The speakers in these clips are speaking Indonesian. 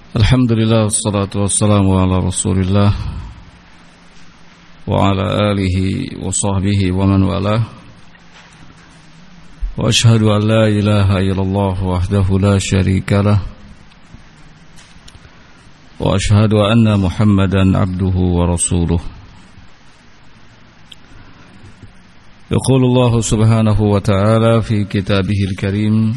Alhamdulillah, wassalatu wassalamu ala rasulillah wa ala alihi wa sahbihi wa man walah. Wa ashhadu an la ilaha illallah wahdahu la syarika lah, wa ashhadu anna Muhammadan abduhu wa rasuluh. Yaqulu Allah subhanahu wa ta'ala fi kitabihil karim: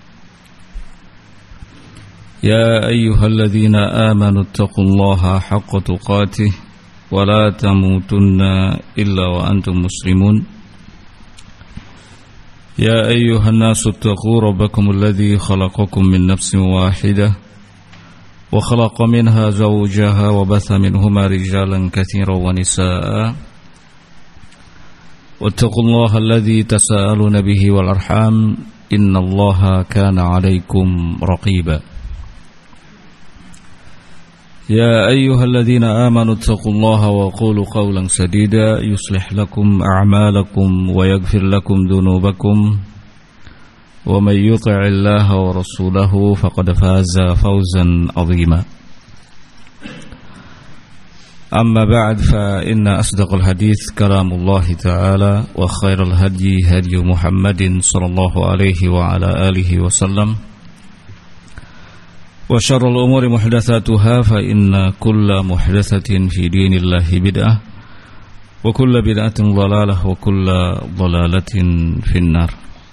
يا أيها الذين آمنوا اتقوا الله حق تقاته ولا تموتن إلا وأنتم مسلمون يا أيها الناس اتقوا ربكم الذي خلقكم من نفس واحدة وخلق منها زوجها وبث منهما رجالا كثيرا ونساء واتقوا الله الذي تساءلون به والأرحام إن الله كان عليكم رقيبا يا أيها الذين آمنوا اتقوا الله وقولوا قولا سديدا يصلح لكم أعمالكم ويغفر لكم ذنوبكم ومن يطع الله ورسوله فقد فاز فوزا عظيما أما بعد فإن أصدق الحديث كلام الله تعالى وخير الهدي هدي محمد صلى الله عليه وعلى آله وسلم وشر الأمور محدثاتها فإن كل محدثة في دين الله بدعة وكل بدعة ضلالة وكل ضلالة في النار.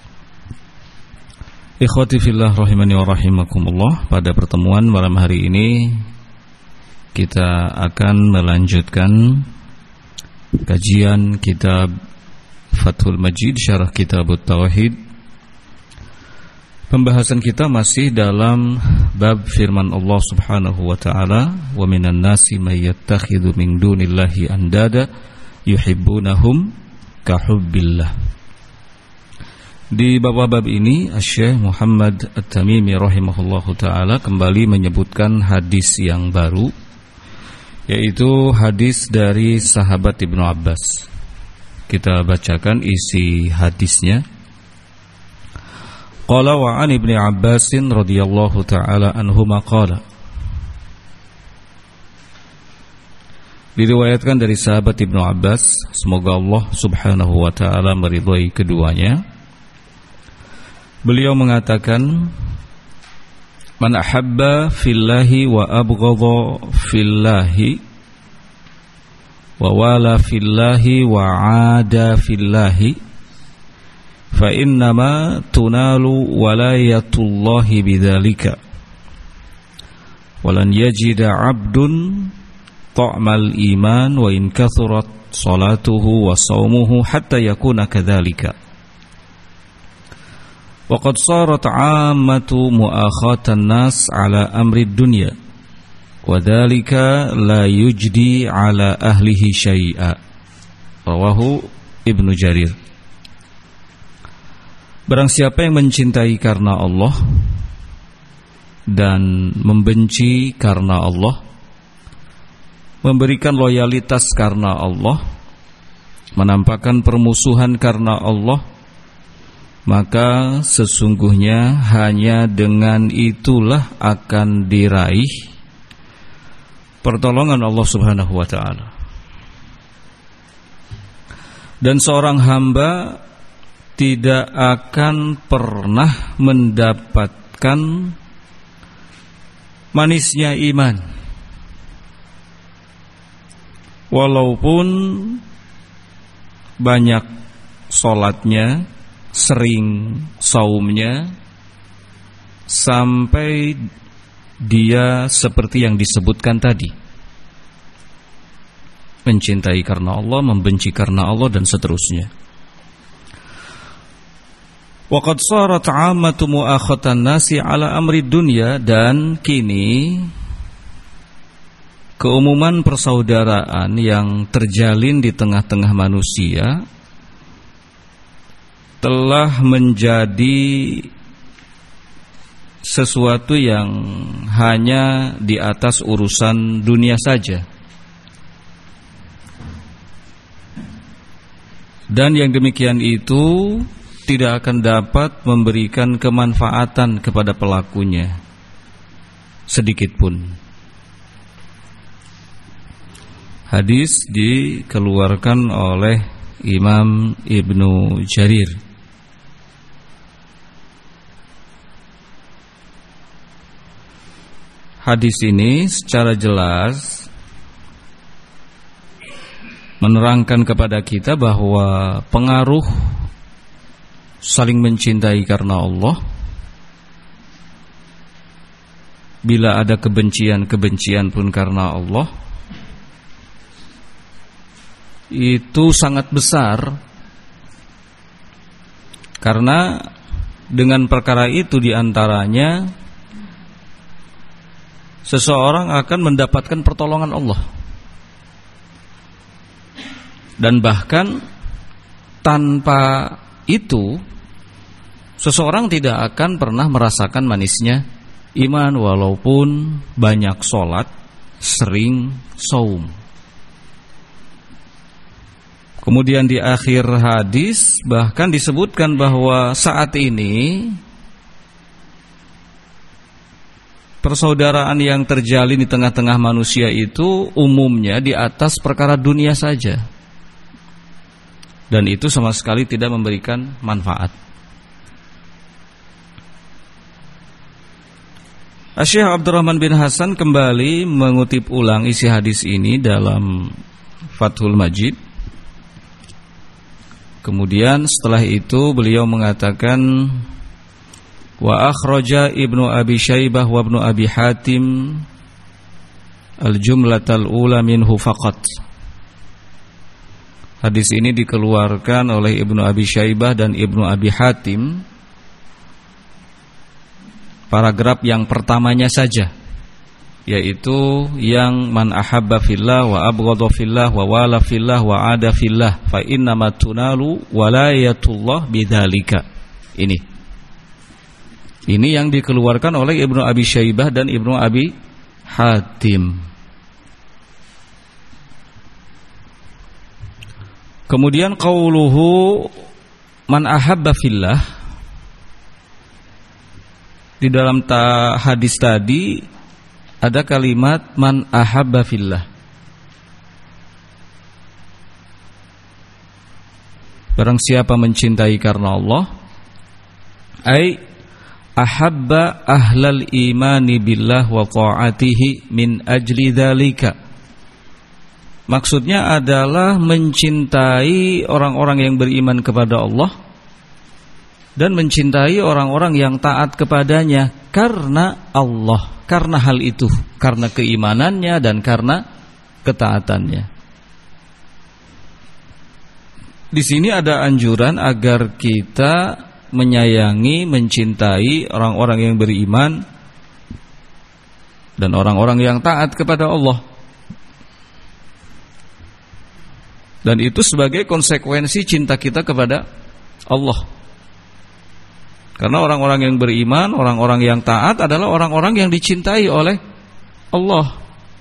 Ikhwati fillah rahimani wa rahimakumullah. Pada pertemuan malam hari ini kita akan melanjutkan kajian kitab Fathul Majid Syarah Kitab Tauhid. Pembahasan kita masih dalam bab firman Allah Subhanahu wa taala, "Wa minan nasi may yattakhidhu min dunillahi andada yuhibbunahum ka hubbillah." Di bab ini Syekh Muhammad At-Tamimi rahimahullahu taala kembali menyebutkan hadis yang baru, yaitu hadis dari sahabat Ibnu Abbas. Kita bacakan isi hadisnya. Qala wa an Ibni Abbasin radhiyallahu ta'ala anhuma qala. Diriwayatkan dari sahabat Ibnu Abbas, semoga Allah subhanahu wa ta'ala meridhai keduanya. Beliau mengatakan, man ahabba fillahi wa abghadha fillahi wa wala fillahi wa aada fillahi fa innama tunalu walayatullahi bidzalika walan yajida 'abdun ta'mal iman wa in kathurat salatuhu wa shaumuhu hatta yakuna kadzalika wa qad sarat 'ammatu mu'akhatan nas 'ala amri dunya wa dzalika la yujdi 'ala ahlihi syai'a. Rawahu Ibnu Jarir. Barang siapa yang mencintai karena Allah dan membenci karena Allah, memberikan loyalitas karena Allah, menampakkan permusuhan karena Allah, maka sesungguhnya hanya dengan itulah akan diraih pertolongan Allah Subhanahu wa ta'ala. Dan seorang hamba tidak akan pernah mendapatkan manisnya iman, walaupun banyak sholatnya, sering saumnya, sampai dia seperti yang disebutkan tadi, mencintai karena Allah, membenci karena Allah, dan seterusnya. Waqad sarat 'ammatu mu'akhatan nasi 'ala amri dunya, dan kini keumuman persaudaraan yang terjalin di tengah-tengah manusia telah menjadi sesuatu yang hanya di atas urusan dunia saja. Dan yang demikian itu tidak akan dapat memberikan kemanfaatan kepada pelakunya. sedikit pun. Hadis dikeluarkan oleh Imam Ibnu Jarir. Hadis ini secara jelas menerangkan kepada kita bahwa pengaruh saling mencintai karena Allah, bila ada kebencian-kebencian pun karena Allah, itu sangat besar. Karena dengan perkara itu diantaranya seseorang akan mendapatkan pertolongan Allah. Dan bahkan tanpa itu seseorang tidak akan pernah merasakan manisnya iman walaupun banyak sholat, sering saum. Kemudian di akhir hadis bahkan disebutkan bahwa saat ini persaudaraan yang terjalin di tengah-tengah manusia itu umumnya di atas perkara dunia saja. Dan itu sama sekali tidak memberikan manfaat. Syekh Abdurrahman bin Hasan kembali mengutip ulang isi hadis ini dalam Fathul Majid. Kemudian setelah itu beliau mengatakan, wa akhraja Ibnu Abi Syaibah wa Ibnu Abi Hatim al-jumlatal ula minhu faqat. Hadis ini dikeluarkan oleh Ibnu Abi Syaibah dan Ibnu Abi Hatim, paragraf yang pertamanya saja, yaitu yang man ahabba fillah wa abghadha fillah wa wala fillah wa ada fillah fa innama tunalu walayatullah bidzalika. Ini yang dikeluarkan oleh Ibnu Abi Syaibah dan Ibnu Abi Hatim. Kemudian qauluhu man ahabba fillah, di dalam hadis tadi ada kalimat man ahabba fillah. Barang siapa mencintai karena Allah, ai ahabba ahlal imani billah wa ta'atihi min ajli dzalika. Maksudnya adalah mencintai orang-orang yang beriman kepada Allah dan mencintai orang-orang yang taat kepadanya karena Allah, karena hal itu, karena keimanannya dan karena ketaatannya. Di sini ada anjuran agar kita menyayangi, mencintai orang-orang yang beriman dan orang-orang yang taat kepada Allah. Dan itu sebagai konsekuensi cinta kita kepada Allah. Karena orang-orang yang beriman, orang-orang yang taat adalah orang-orang yang dicintai oleh Allah.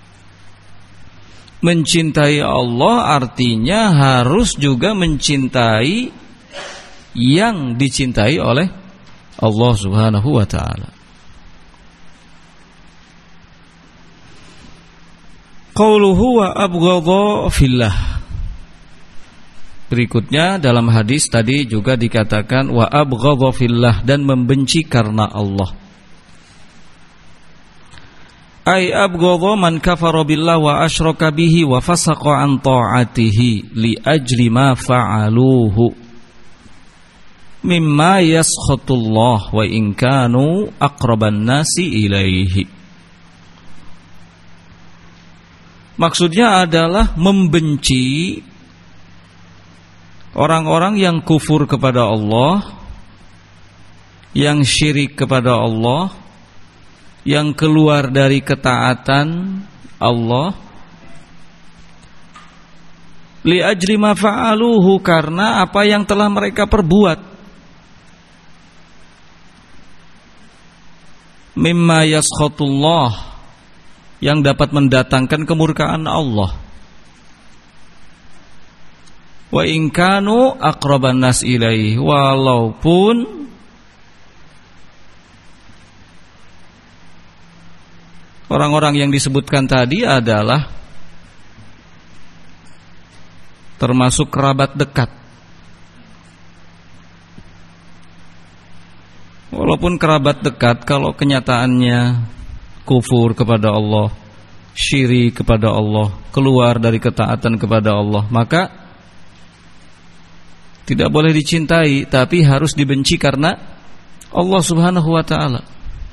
Mencintai Allah artinya harus juga mencintai yang dicintai oleh Allah Subhanahu wa ta'ala. Qauluhu wa abghadha fillah. Berikutnya dalam hadis tadi juga dikatakan wa abghadha fillah, dan membenci karena Allah. Ai abghadha man kafara billah wa asyraka bihi wa fasaqa an ta'atihi li ajli ma fa'aluhu mimma yaskhatullah wa in kanu aqraban nasi ilaihi. Maksudnya adalah membenci orang-orang yang kufur kepada Allah, yang syirik kepada Allah, yang keluar dari ketaatan Allah, li ajli ma fa'aluhu, karena apa yang telah mereka perbuat, mimma yaskhatullah, yang dapat mendatangkan kemurkaan Allah, wa in kanu aqraban nas ilaihi, walaupun Orang-orang yang disebutkan tadi adalah termasuk kerabat dekat. Walaupun kerabat dekat, kalau kenyataannya kufur kepada Allah, syirik kepada Allah, keluar dari ketaatan kepada Allah, maka tidak boleh dicintai, tapi harus dibenci karena Allah Subhanahu wa ta'ala.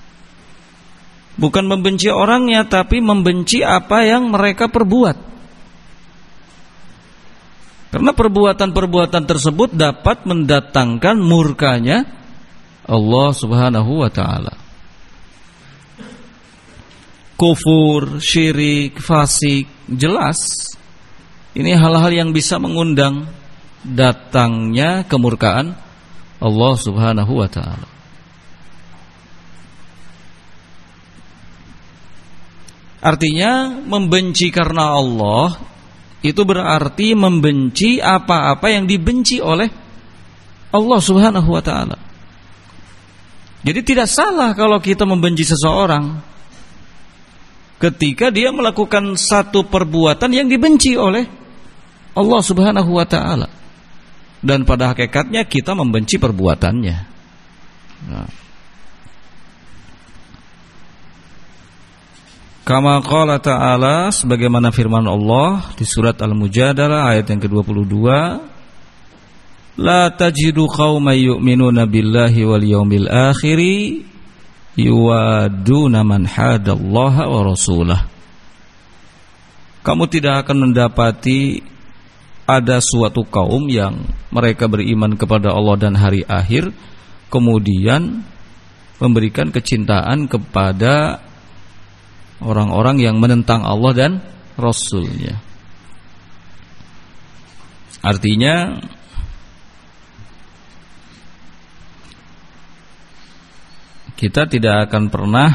Bukan membenci orangnya, tapi membenci apa yang mereka perbuat. Karena perbuatan-perbuatan tersebut dapat mendatangkan murkanya Allah Subhanahu wa ta'ala. Kufur, syirik, fasik, jelas ini hal-hal yang bisa mengundang datangnya kemurkaan Allah Subhanahu wa ta'ala. Artinya membenci karena Allah itu berarti membenci apa-apa yang dibenci oleh Allah Subhanahu wa ta'ala. Jadi tidak salah kalau kita membenci seseorang ketika dia melakukan satu perbuatan yang dibenci oleh Allah Subhanahu wa ta'ala, dan pada hakikatnya kita membenci perbuatannya. Nah, kama qala ta'ala, sebagaimana firman Allah di surat Al-Mujadalah ayat yang ke-22, la tajidu qauman yu'minuna billahi wal yawmil akhiri yuwaduna man hadallaha wa rasulah. Kamu tidak akan mendapati ada suatu kaum yang mereka beriman kepada Allah dan hari akhir, kemudian memberikan kecintaan kepada orang-orang yang menentang Allah dan Rasulnya. Artinya kita tidak akan pernah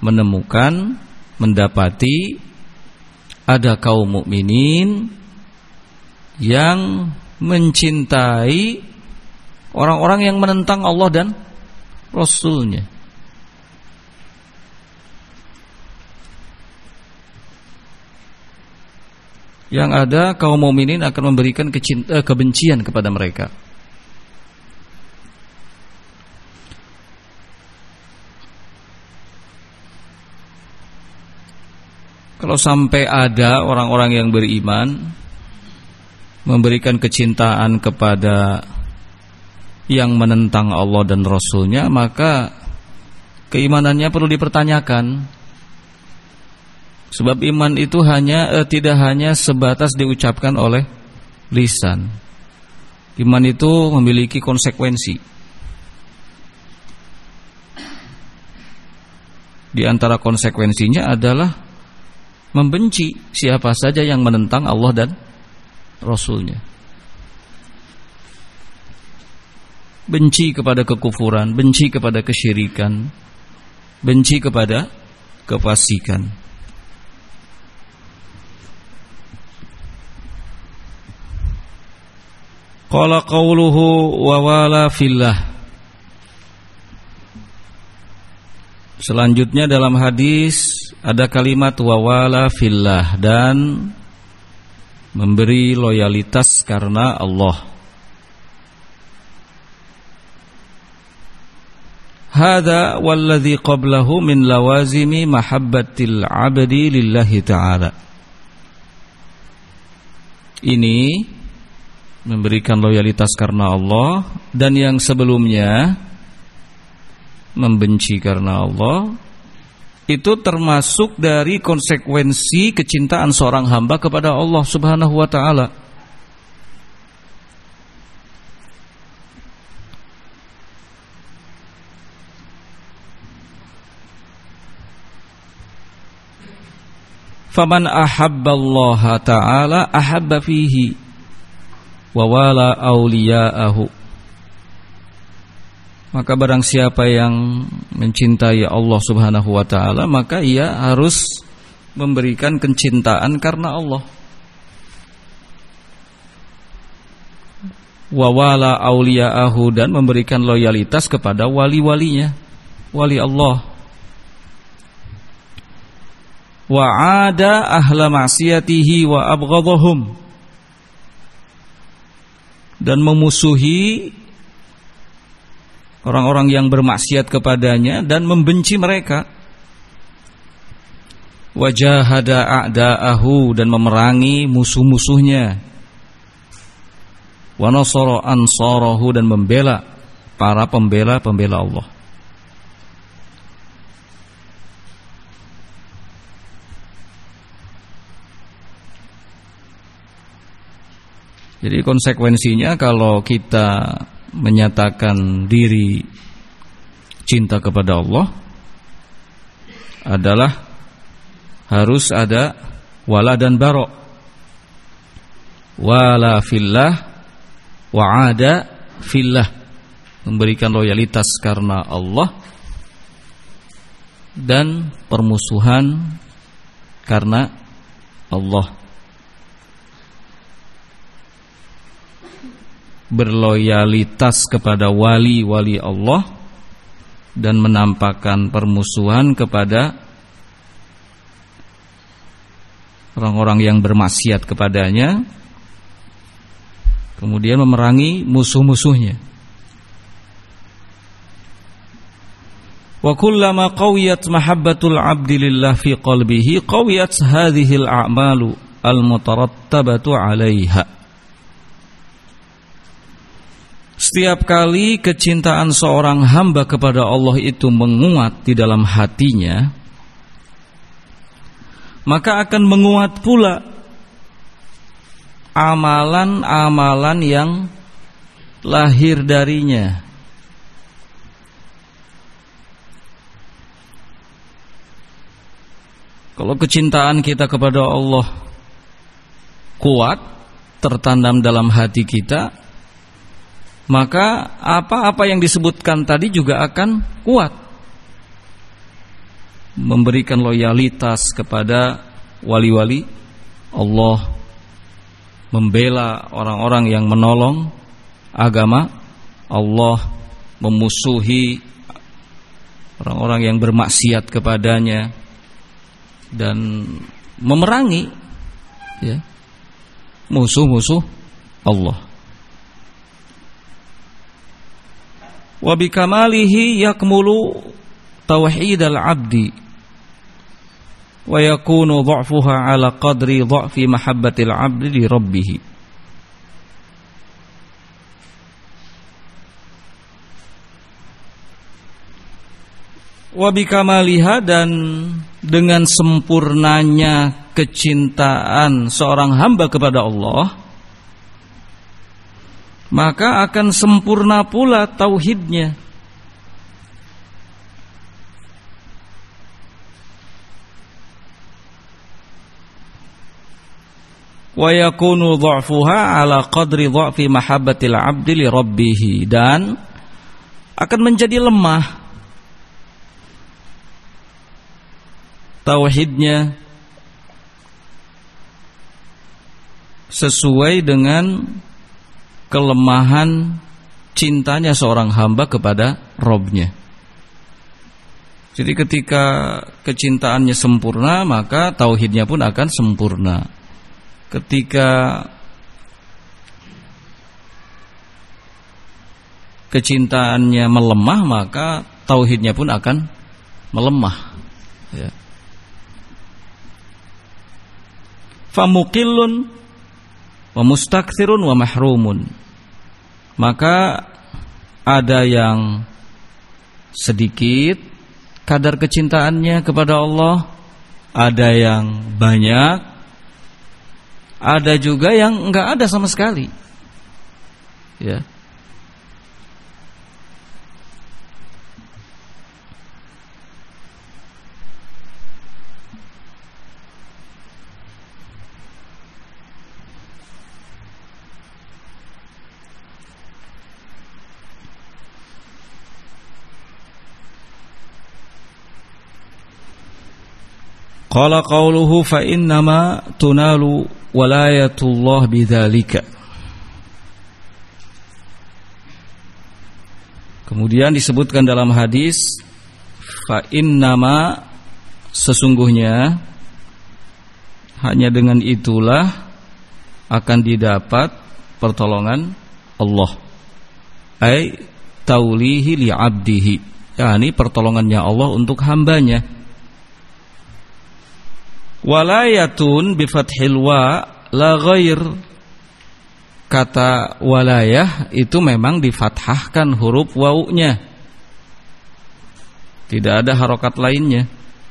mendapati ada kaum mukminin yang mencintai orang-orang yang menentang Allah dan Rasulnya. Yang ada kaum mukminin akan memberikan kebencian kepada mereka. Kalau sampai ada orang-orang yang beriman memberikan kecintaan kepada yang menentang Allah dan Rasulnya, maka keimanannya perlu dipertanyakan. Sebab iman itu tidak hanya sebatas diucapkan oleh lisan. Iman itu memiliki konsekuensi. Di antara konsekuensinya adalah membenci siapa saja yang menentang Allah dan Rasulnya. Benci kepada kekufuran, benci kepada kesyirikan, benci kepada kefasikan. Qala qawluhu wa wala fillah. Selanjutnya dalam hadis ada kalimat wa wala fillah, dan memberi loyalitas karena Allah. Hada walladhi qablahu min lawazimi mahabbatil abdi lillahi ta'ala. Ini memberikan loyalitas karena Allah, dan yang sebelumnya membenci karena Allah, itu termasuk dari konsekuensi kecintaan seorang hamba kepada Allah Subhanahu wa ta'ala. Faman ahabballaha ta'ala ahabba fihi wa wala awliya'ahu. Maka barang siapa yang mencintai Allah Subhanahu wa ta'ala, maka ia harus memberikan kecintaan karena Allah. Wa wala awliya'ahu, dan memberikan loyalitas kepada wali-walinya, wali Allah. wa 'ada ahla ma'siyatihi wa abghadahum, dan memusuhi orang-orang yang bermaksiat kepadanya dan membenci mereka. Wa jahada a'da'ahu, dan memerangi musuh-musuhnya. Wa nasara ansarahu, dan membela para pembela-pembela Allah. Jadi konsekuensinya kalau kita menyatakan diri cinta kepada Allah adalah harus ada wala dan bara. Wala fillah wa ada fillah, memberikan loyalitas karena Allah dan permusuhan karena Allah. Berloyalitas kepada wali-wali Allah dan menampakkan permusuhan kepada orang-orang yang bermaksiat kepadanya, kemudian memerangi musuh-musuhnya. Wa kullama qawiyat mahabbatul 'abdi lillah fi qalbihi qawiyat hadhil a'malu al-mutarattabatu 'alaiha. Setiap kali kecintaan seorang hamba kepada Allah itu menguat di dalam hatinya, maka akan menguat pula amalan-amalan yang lahir darinya. Kalau kecintaan kita kepada Allah kuat, tertanam dalam hati kita, maka apa-apa yang disebutkan tadi juga akan kuat. Memberikan loyalitas kepada wali-wali Allah, membela orang-orang yang menolong agama Allah, memusuhi orang-orang yang bermaksiat kepadanya, dan memerangi musuh-musuh Allah. Wa bikamalihi yakmulu tauhidal abdi wa yakunu dha'fuha ala qadri dha'fi mahabbatil abdi li rabbih. Wa bikamaliha, dan dengan sempurnanya kecintaan seorang hamba kepada Allah, maka akan sempurna pula tauhidnya. Wa yakunu dha'fuha ala qadri dha'fi mahabbatil 'abdi li rabbih, dan akan menjadi lemah tauhidnya sesuai dengan kelemahan cintanya seorang hamba kepada Rabb-nya. Jadi ketika kecintaannya sempurna, maka tauhidnya pun akan sempurna. Ketika kecintaannya melemah, maka tauhidnya pun akan melemah. Ya. Famuqillun wa mustakthirun wa mahrumun. Maka ada yang sedikit kadar kecintaannya kepada Allah, ada yang banyak, ada juga yang enggak ada sama sekali. Ya. Qala qawluhu fa innama tunalu walayatullah bidzalika. Kemudian disebutkan dalam hadis, fa innama, sesungguhnya hanya dengan itulah akan didapat pertolongan Allah. Ai taulihi li 'abdihi, yakni pertolongannya Allah untuk hambanya. Walayatun bi fathil wa la ghair. Kata walayah itu memang difathahkan huruf wawunya, tidak ada harokat lainnya.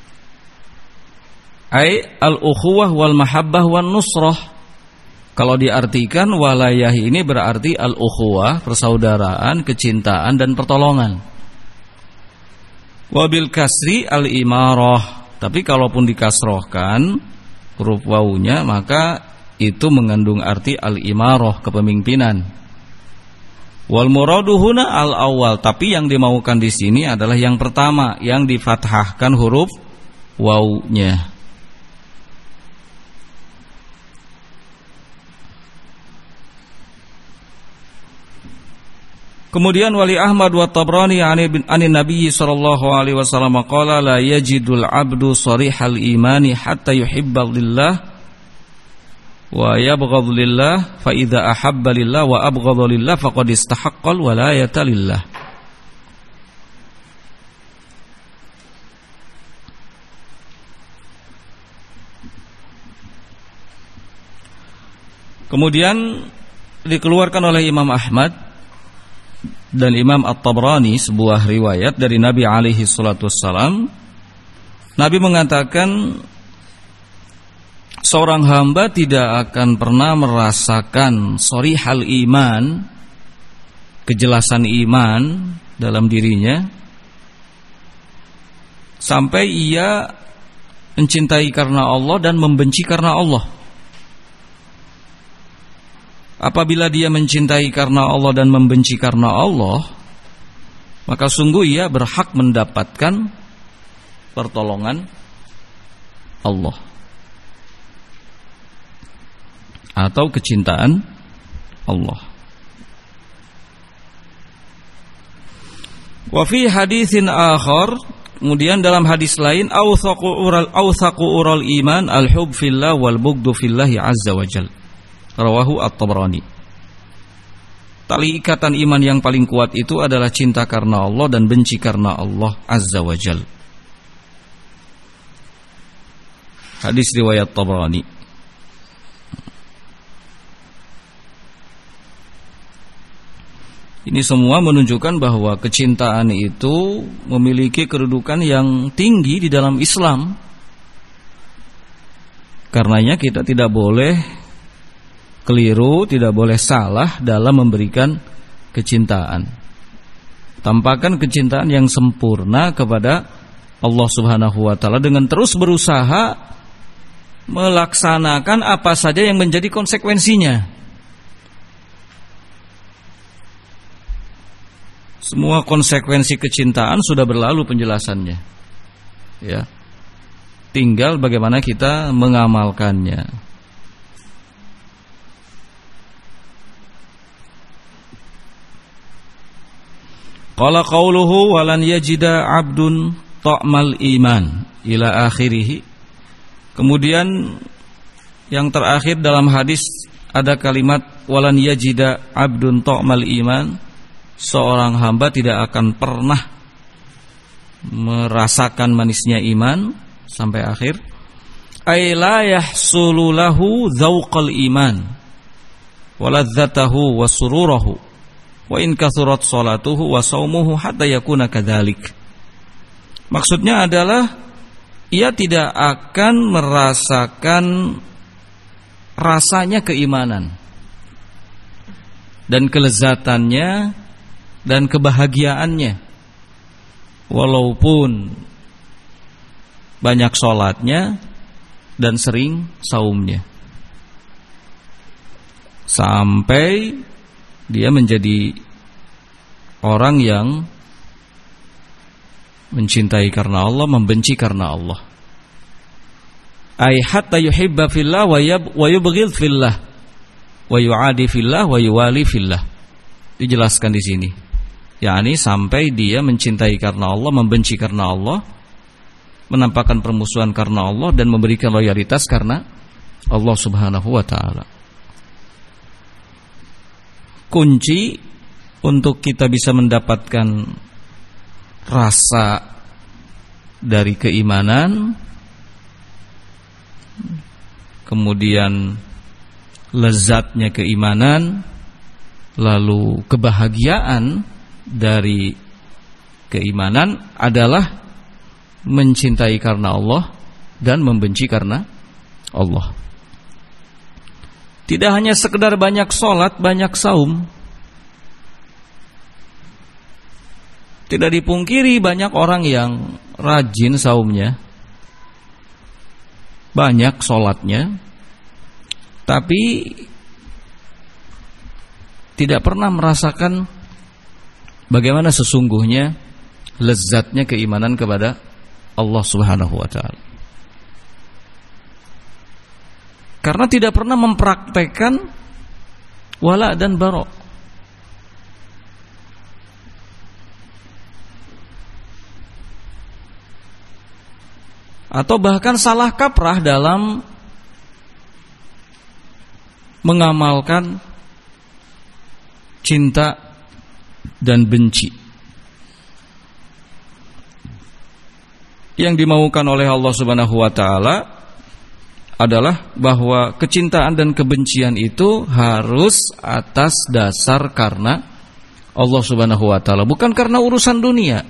Ai al-ukhuwah wal mahabbah wan nusrah. Kalau diartikan walayah ini berarti al-ukhuwah, persaudaraan, kecintaan dan pertolongan. Wabil kasri al-imarah. Tapi kalaupun dikasrohkan huruf wawunya, maka itu mengandung arti al-imarah, kepemimpinan. Wal muradu huna al-awwal, tapi yang dimaukan di sini adalah yang pertama, yang difathahkan huruf wawunya. Kemudian wali Ahmad wa Tabrani anin Nabi sallallahu alaihi wasallam qala la yajidul 'abdu sarihal imani hatta yuhibba lillah wa yabghadhu lillah, fa idza ahabba lillah wa abghadha lillah faqad istahaqqal walayata lillah. Kemudian dikeluarkan oleh Imam Ahmad dan Imam At-Tabrani sebuah riwayat dari Nabi alaihi salatu wassalam. Nabi mengatakan, seorang hamba tidak akan pernah merasakan sorihal iman, kejelasan iman dalam dirinya, sampai ia mencintai karena Allah dan membenci karena Allah. Apabila dia mencintai karena Allah dan membenci karena Allah, maka sungguh ia berhak mendapatkan pertolongan Allah atau kecintaan Allah. Wa fi haditsin akhar, kemudian dalam hadis lain, authaqu ural iman al-hub fillah wal bughdu fillahi azza wajal. Rawahu At-Tabrani. Tali ikatan iman yang paling kuat itu adalah cinta karena Allah dan benci karena Allah azza wajal. Hadis riwayat Tabrani. Ini semua menunjukkan bahwa kecintaan itu memiliki kedudukan yang tinggi di dalam Islam. Karenanya kita tidak boleh keliru, tidak boleh salah dalam memberikan kecintaan. Tampakkan kecintaan yang sempurna kepada Allah Subhanahu wa taala dengan terus berusaha melaksanakan apa saja yang menjadi konsekuensinya. Semua konsekuensi kecintaan sudah berlalu penjelasannya. Ya. Tinggal bagaimana kita mengamalkannya. Qala qauluhu walan yajida 'abdun ta'mal iman ila akhirih. Kemudian yang terakhir dalam hadis ada kalimat walan yajida 'abdun ta'mal iman, seorang hamba tidak akan pernah merasakan manisnya iman sampai akhir. Ay la yahsulu lahu dzauqal iman wa ladzatahu wa sururahu wa in kathurat salatuhu wa shaumuhu hatta yakuna kadzalik. Maksudnya adalah ia tidak akan merasakan rasanya keimanan dan kelezatannya dan kebahagiaannya, walaupun banyak sholatnya dan sering saumnya, sampai dia menjadi orang yang mencintai karena Allah, membenci karena Allah. Ay hatta yuhibba fillah wa yubghid fillah wa yu'adi fillah wa yuwali fillah. Dijelaskan di sini. yakni sampai dia mencintai karena Allah, membenci karena Allah, menampakkan permusuhan karena Allah, dan memberikan loyalitas karena Allah Subhanahu wa taala. Kunci untuk kita bisa mendapatkan rasa dari keimanan, kemudian lezatnya keimanan, lalu kebahagiaan dari keimanan adalah mencintai karena Allah dan membenci karena Allah. Tidak hanya sekedar banyak sholat, banyak saum. Tidak dipungkiri banyak orang yang rajin saumnya, banyak sholatnya, tapi tidak pernah merasakan bagaimana sesungguhnya lezatnya keimanan kepada Allah Subhanahu wa taala. Karena tidak pernah mempraktekkan wala dan bara. Atau bahkan salah kaprah dalam mengamalkan cinta dan benci. Yang dimaukan oleh Allah Subhanahu wa taala adalah bahwa kecintaan dan kebencian itu harus atas dasar karena Allah Subhanahu wa taala, bukan karena urusan dunia.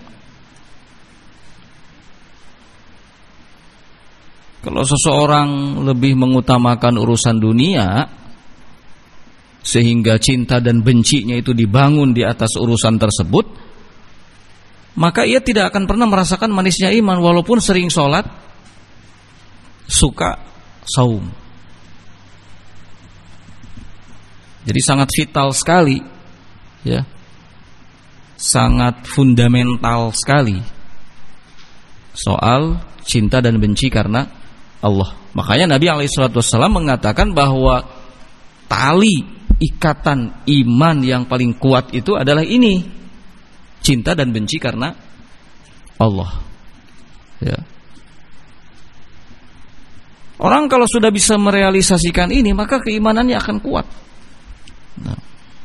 Kalau seseorang lebih mengutamakan urusan dunia sehingga cinta dan bencinya itu dibangun di atas urusan tersebut, maka ia tidak akan pernah merasakan manisnya iman walaupun sering sholat, suka saum. Jadi sangat vital sekali, ya, sangat fundamental sekali soal cinta dan benci karena Allah. Makanya Nabi SAW mengatakan bahwa tali ikatan iman yang paling kuat itu adalah ini, cinta dan benci karena Allah, ya. Orang kalau sudah bisa merealisasikan ini, maka keimanannya akan kuat. Nah.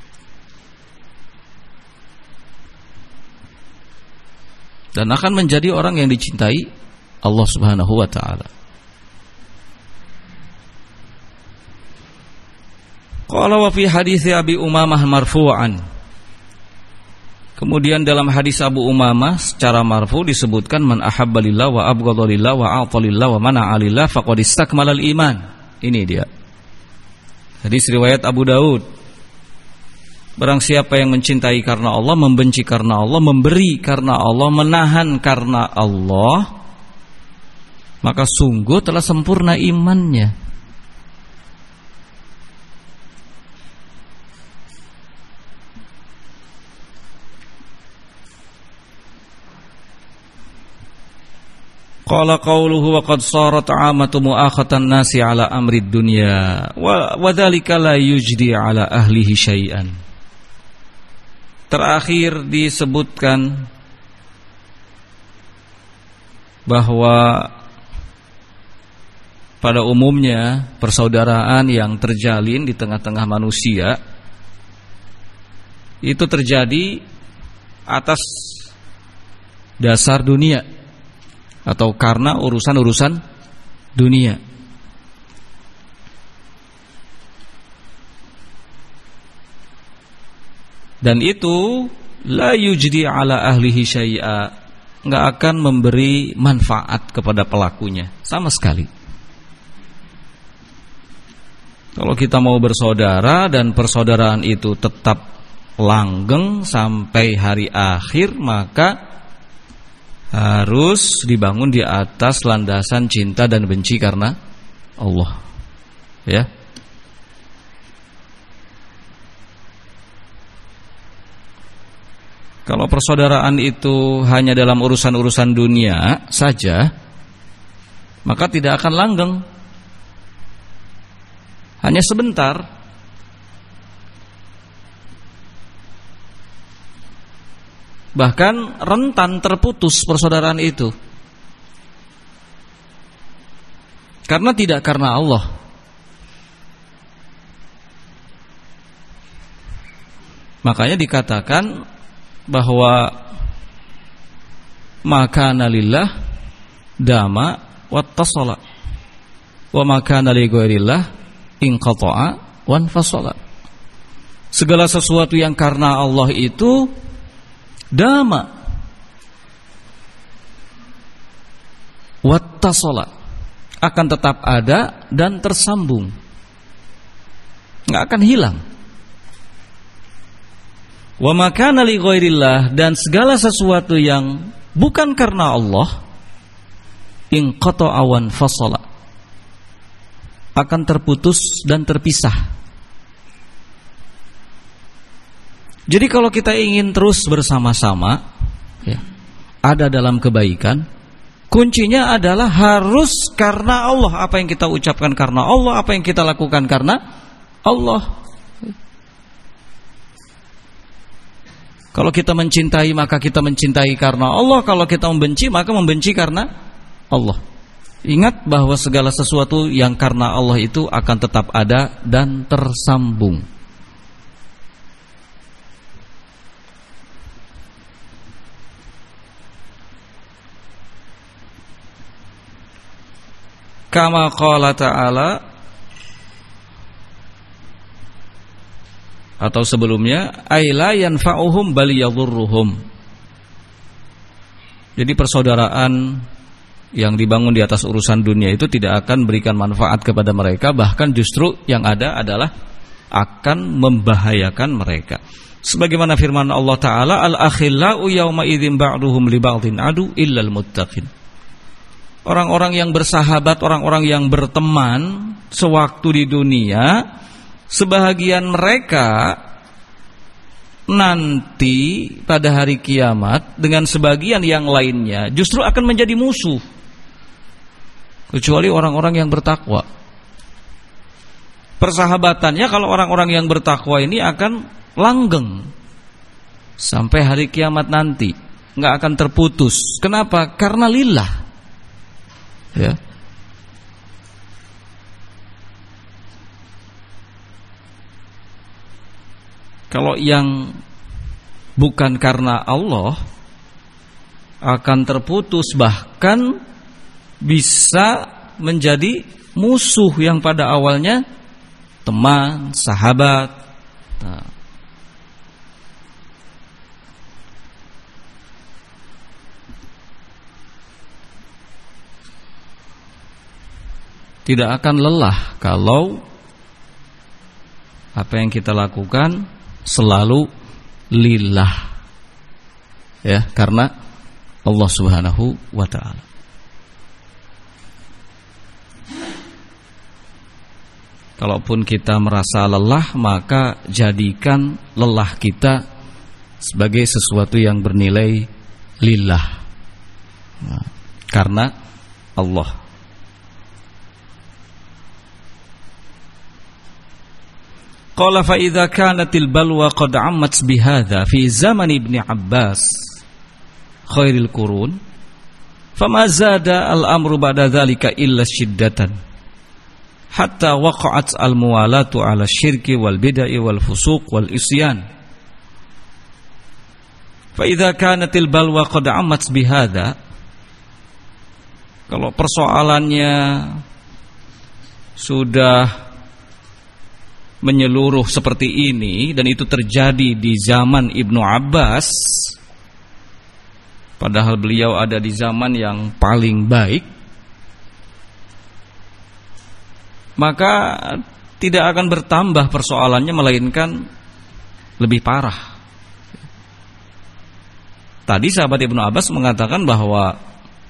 Dan akan menjadi orang yang dicintai Allah Subhanahu wa taala. Qala wa fi hadits Abi Umamah marfu'an. Kemudian dalam hadis Abu Umamah secara marfu disebutkan man ahabba lillah wa abghadha lillah wa a'ta lillah wa mana'a lillah faqad istakmalal iman. Ini dia. Hadis riwayat Abu Daud. Barang siapa yang mencintai karena Allah, membenci karena Allah, memberi karena Allah, menahan karena Allah, maka sungguh telah sempurna imannya. Qala qawluhu wa qad sarat 'amatu mu'akhatan nasi 'ala amri dunya wa dzalika la yujdi 'ala ahlihi syai'an. Terakhir disebutkan bahwa pada umumnya persaudaraan yang terjalin di tengah-tengah manusia itu terjadi atas dasar dunia atau karena urusan-urusan dunia. Dan itu la yujdi ala ahlihi syai'a, enggak akan memberi manfaat kepada pelakunya sama sekali. Kalau kita mau bersaudara dan persaudaraan itu tetap langgeng sampai hari akhir, maka harus dibangun di atas landasan cinta dan benci karena Allah, ya. Kalau persaudaraan itu hanya dalam urusan-urusan dunia saja, maka tidak akan langgeng. Hanya sebentar. Bahkan rentan terputus persaudaraan itu. Karena tidak karena Allah, Makanya dikatakan bahwa makana lillah dama wattasala wa makana li ghairillah inqata'a wanfasala. Segala sesuatu yang karena Allah itu dama wattasala, akan tetap ada dan tersambung, nggak akan hilang. Wa makana li ghairillah, dan segala sesuatu yang bukan karena Allah inqata'a wanfasala, akan terputus dan terpisah. Jadi kalau kita ingin terus bersama-sama, ya, ada dalam kebaikan, kuncinya adalah harus karena Allah. Apa yang kita ucapkan karena Allah, apa yang kita lakukan karena Allah. Kalau kita mencintai, maka kita mencintai karena Allah. Kalau kita membenci, maka membenci karena Allah. Ingat bahwa segala sesuatu yang karena Allah itu akan tetap ada dan tersambung. Kama qala ta'ala, atau sebelumnya, ay la yanfa'uhum bal yadhurruhum. Jadi persaudaraan yang dibangun di atas urusan dunia itu tidak akan berikan manfaat kepada mereka, bahkan justru yang ada adalah akan membahayakan mereka. Sebagaimana firman Allah Ta'ala, al-akhillau yawma idzin ba'duhum li ba'din adu illal muttaqin. Orang-orang yang bersahabat, orang-orang yang berteman sewaktu di dunia, sebahagian mereka nanti pada hari kiamat dengan sebagian yang lainnya justru akan menjadi musuh, kecuali orang-orang yang bertakwa. Persahabatannya kalau orang-orang yang bertakwa ini akan langgeng sampai hari kiamat nanti, nggak akan terputus. Kenapa? Karena lillah. Ya. Kalau yang bukan karena Allah akan terputus, bahkan bisa menjadi musuh yang pada awalnya teman, sahabat. Nah, tidak akan lelah kalau apa yang kita lakukan selalu lillah, ya, karena Allah Subhanahu wa ta'ala. Kalaupun kita merasa lelah, maka jadikan lelah kita sebagai sesuatu yang bernilai lillah, nah, karena Allah. Qala fa idza kanatil balwa qad ammat bihadza fi zaman Ibn Abbas khairil qurun fama zada al-amru ba'da dzalika illa shiddatan hatta waqa'at al-muwalatu 'ala syirki wal bid'ah wal fusuq wal isyan. Fa idza kanatil balwa qad ammat bihadza, kalau persoalannya sudah menyeluruh seperti ini, dan itu terjadi di zaman Ibnu Abbas, padahal beliau ada di zaman yang paling baik, maka tidak akan bertambah persoalannya, melainkan lebih parah. Tadi sahabat Ibnu Abbas mengatakan bahwa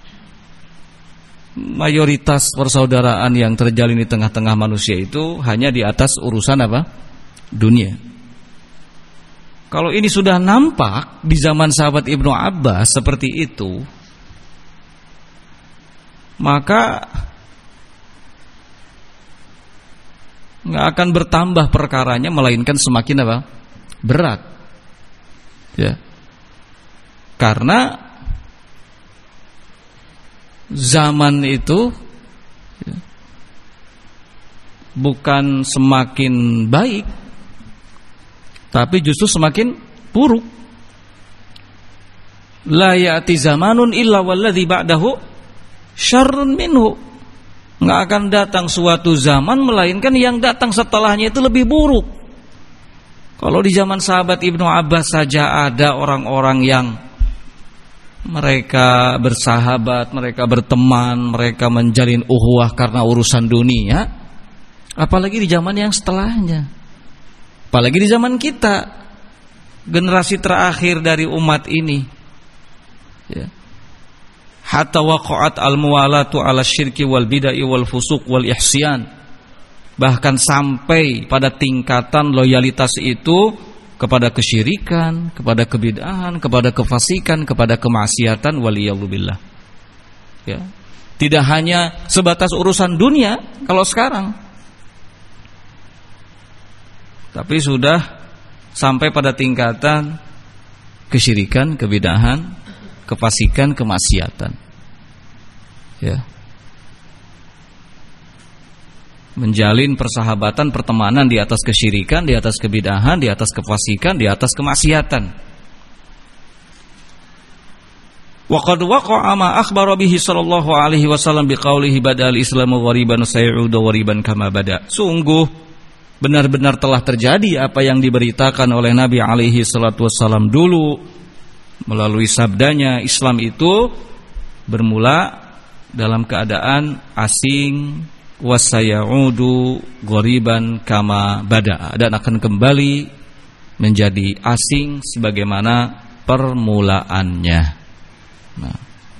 mayoritas persaudaraan yang terjalin di tengah-tengah manusia itu hanya di atas urusan apa? Dunia. Kalau ini sudah nampak di zaman sahabat Ibnu Abbas seperti itu, maka nggak akan bertambah perkaranya, melainkan semakin apa? Berat. Ya. Karena zaman itu bukan semakin baik, tapi justru semakin buruk. La ya'ti zamanun illa walladzi ba'dahu syarrun minhu. Enggak akan datang suatu zaman melainkan yang datang setelahnya itu lebih buruk. Kalau di zaman sahabat Ibnu Abbas saja ada orang-orang yang mereka bersahabat, mereka berteman, mereka menjalin ukhuwah karena urusan dunia, apalagi di zaman yang setelahnya. Apalagi di zaman kita, generasi terakhir dari umat ini, ya. Hatta waqa'at al-muwalatu 'ala syirki wal bid'ah wal fusuq wal ihsyan. Bahkan sampai pada tingkatan loyalitas itu kepada kesyirikan, kepada kebid'ahan, kepada kefasikan, kepada kemaksiatan, waliyadzubillah. Ya. Tidak hanya sebatas urusan dunia kalau sekarang, tapi sudah sampai pada tingkatan kesyirikan, kebid'ahan, kefasikan, kemaksiatan. Ya. Menjalin persahabatan, pertemanan di atas kesyirikan, di atas kebid'ahan, di atas kefasikan, di atas kemaksiatan. Wa qad waqa'a ma akhbara bihi sallallahu alaihi wasallam biqaulihi badal islamu ghariban sayudu ghariban kama bada. Sungguh benar-benar telah terjadi apa yang diberitakan oleh Nabi alaihi salatu wasallam dulu melalui sabdanya, Islam itu bermula dalam keadaan asing, wasayaudu ghoriban kama bada, dan akan kembali menjadi asing sebagaimana permulaannya. Nah,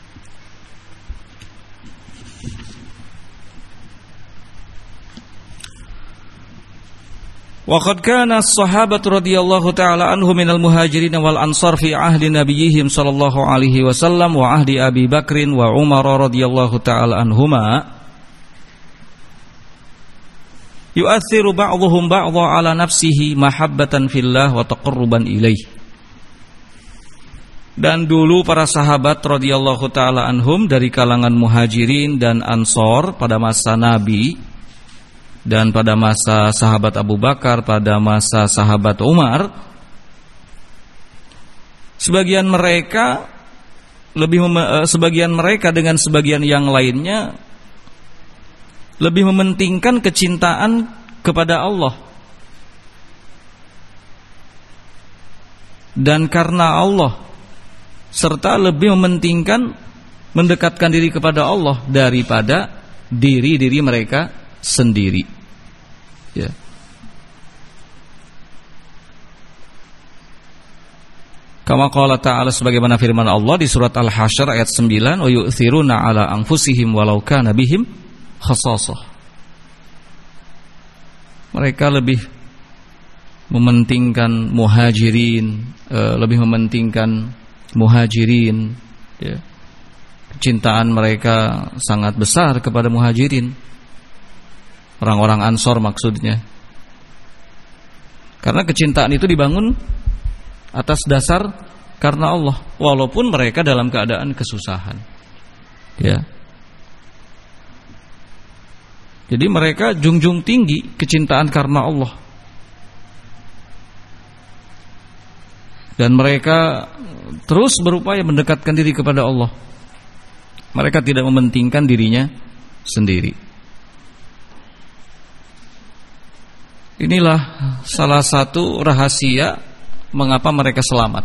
waqad kana as-sahabatu radhiyallahu ta'ala anhum minal muhajirin wal ansar fi ahdi nabiyihim sallallahu alaihi wasallam wa ahdi Abi Bakrin wa Umar radhiyallahu ta'ala anhuma yu'athiru ba'dhuhum ba'dha 'ala nafsihi mahabbatan fillah wa taqarruban ilaih. Dan dulu para sahabat radhiyallahu ta'ala anhum dari kalangan muhajirin dan ansor pada masa Nabi dan pada masa sahabat Abu Bakar, pada masa sahabat Umar, sebagian mereka dengan sebagian yang lainnya lebih mementingkan kecintaan kepada Allah, dan karena Allah, serta lebih mementingkan mendekatkan diri kepada Allah daripada diri mereka sendiri. Ya. Kama qala ta'ala, sebagaimana firman Allah di surat Al-Hasyr ayat 9, wa yu'thiruna 'ala anfusihim walau kana bihim khasasah. Mereka lebih mementingkan muhajirin, ya. Kecintaan mereka sangat besar kepada muhajirin, orang-orang Ansor maksudnya. Karena kecintaan itu dibangun atas dasar karena Allah, walaupun mereka dalam keadaan kesusahan. Ya. Jadi mereka junjung tinggi kecintaan karena Allah. Dan mereka terus berupaya mendekatkan diri kepada Allah. Mereka tidak mementingkan dirinya sendiri. Inilah salah satu rahasia mengapa mereka selamat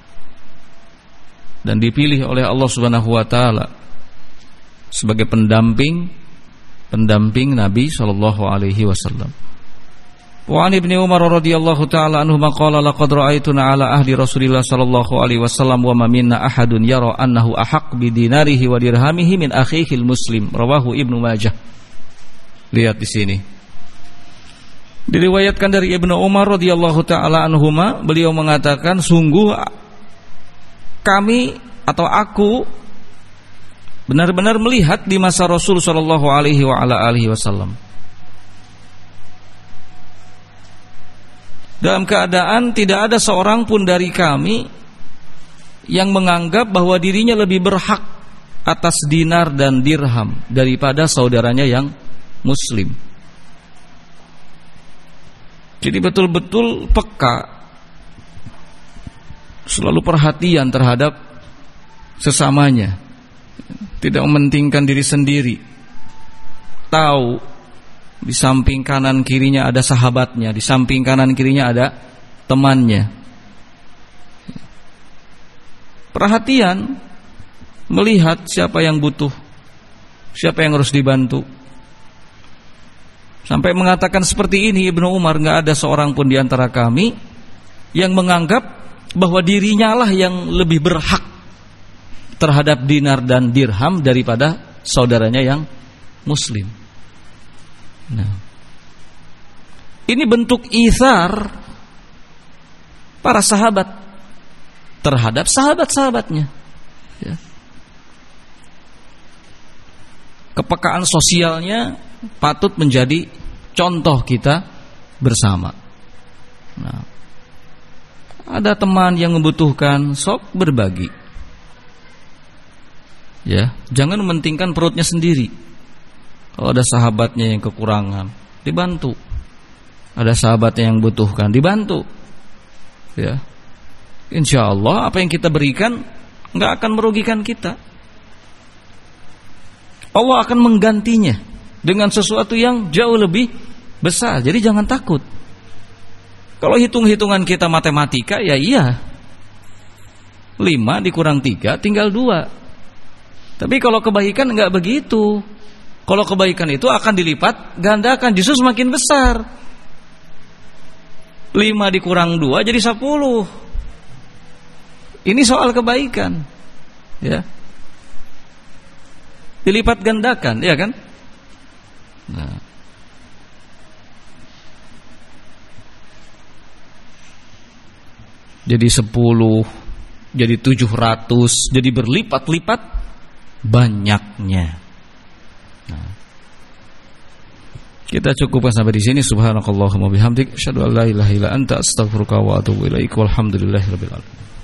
dan dipilih oleh Allah Subhanahu wa taala sebagai pendamping Nabi sallallahu alaihi wasallam. Wa an Ibnu Umar radhiyallahu taala anhu maqala laqad ra'aituna ala ahli Rasulillah sallallahu alaihi wasallam wa ma minna ahadun yara annahu ahaq bi dinarihi wa dirhamihi min akhihi muslim, rawahu Ibnu Majah. Lihat di sini. Diriwayatkan dari Ibnu Umar radhiyallahu taala anhuma, beliau mengatakan, sungguh kami atau aku benar-benar melihat di masa Rasul sallallahu alaihi wasallam dalam keadaan tidak ada seorang pun dari kami yang menganggap bahwa dirinya lebih berhak atas dinar dan dirham daripada saudaranya yang muslim. Jadi betul-betul peka selalu perhatian terhadap sesamanya, tidak mementingkan diri sendiri. Tahu di samping kanan kirinya ada sahabatnya, di samping kanan kirinya ada temannya. Perhatian, melihat siapa yang butuh, siapa yang harus dibantu. Sampai mengatakan seperti ini Ibnu Umar, enggak ada seorang pun di antara kami yang menganggap bahwa dirinya lah yang lebih berhak terhadap dinar dan dirham daripada saudaranya yang muslim. Nah, ini bentuk itsar para sahabat terhadap sahabat-sahabatnya, ya. Kepekaan sosialnya patut menjadi contoh kita bersama. Nah, ada teman yang membutuhkan, sok berbagi. Ya, jangan mementingkan perutnya sendiri. Kalau ada sahabatnya yang kekurangan, dibantu. Ada sahabatnya yang membutuhkan, dibantu. Ya. Insyaallah apa yang kita berikan enggak akan merugikan kita. Allah akan menggantinya dengan sesuatu yang jauh lebih besar. Jadi jangan takut. Kalau hitung-hitungan kita matematika, ya iya, 5 dikurang 3 tinggal 2. Tapi kalau kebaikan enggak begitu. Kalau kebaikan itu akan dilipat gandakan, justru semakin besar. 5 dikurang 2 jadi 10. Ini soal kebaikan, ya. Dilipat gandakan, ya kan? Nah, jadi 10, jadi 700, jadi berlipat-lipat banyaknya. Nah, kita cukupkan sampai di sini. Subhanakallahumma bihamdik, asyhadu an la ilaha illa anta, astaghfiruka wa atubu ilaik. Walhamdulillahirabbil alamin.